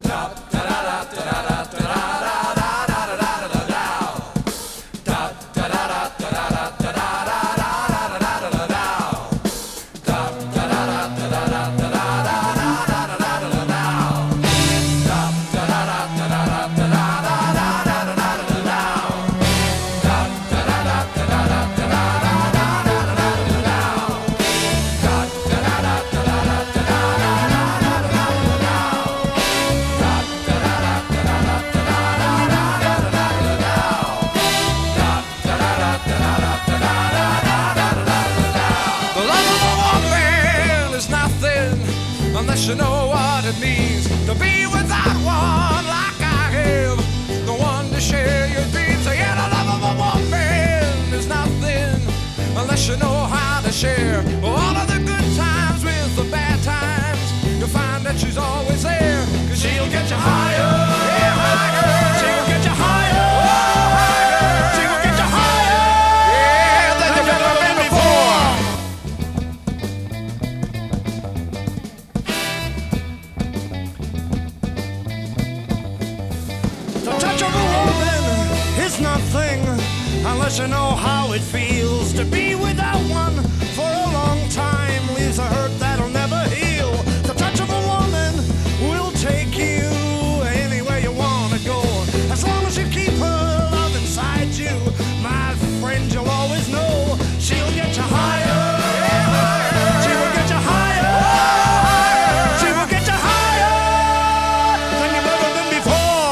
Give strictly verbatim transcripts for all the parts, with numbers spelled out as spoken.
Unless you know what it means to be without one like I have, the one to share your dreams. Yeah, the love of a woman is nothing unless you know how to share all of the good times with the bad times. You'll find that she's always there, 'cause she'll get you higher, yeah, higher. She'll get you higher, oh, higher. She will get you higher, yeah, than you've ever been before. The touch of a woman is nothing unless you know how it feels to be without one for a long time. Leaves a hurt that'll never heal. The touch of a woman will take you anywhere you want to go, as long as you keep her love inside you. My friend, you'll always know she'll get you higher. She will get you higher. She will get you higher than you've ever been before.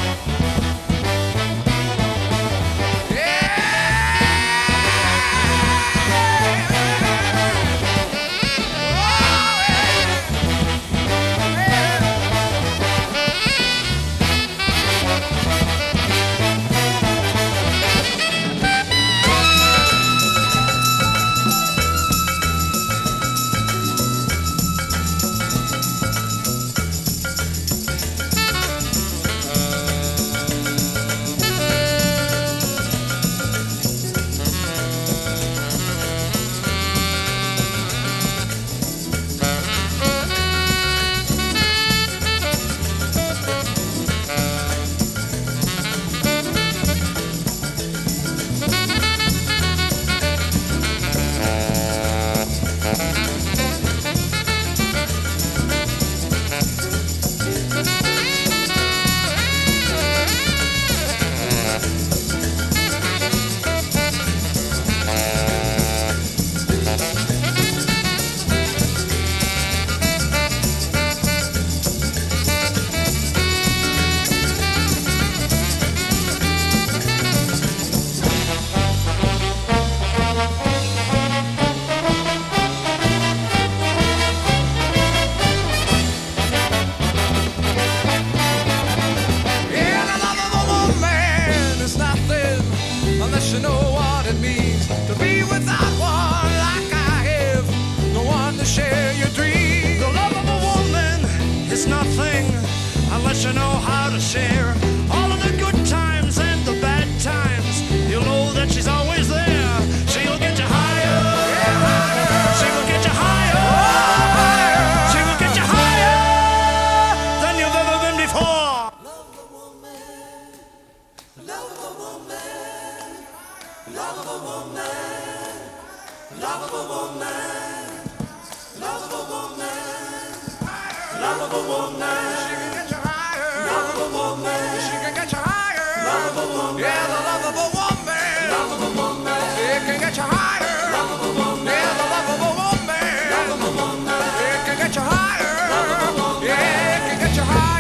Unless you know what it means to be without one like I have, the one to share your dreams. The love of a woman is nothing unless you know how to share all of the good times and the bad times. You'll know that she's always there. She'll get you higher. Yeah, higher. She will get you higher. Oh, higher. She will get you higher than you've ever been before. Love of a woman, love of a woman, love of a woman, love of a woman, love of a woman, love of a woman. She can get you higher. Love of a woman. She can get you higher. Love of a woman. Yeah, the love of a woman. Love of a woman. It can get you higher. Love of a woman. Yeah, the love of a woman. Love of a woman. It can get you higher. Love of a woman. Yeah, it can get you higher.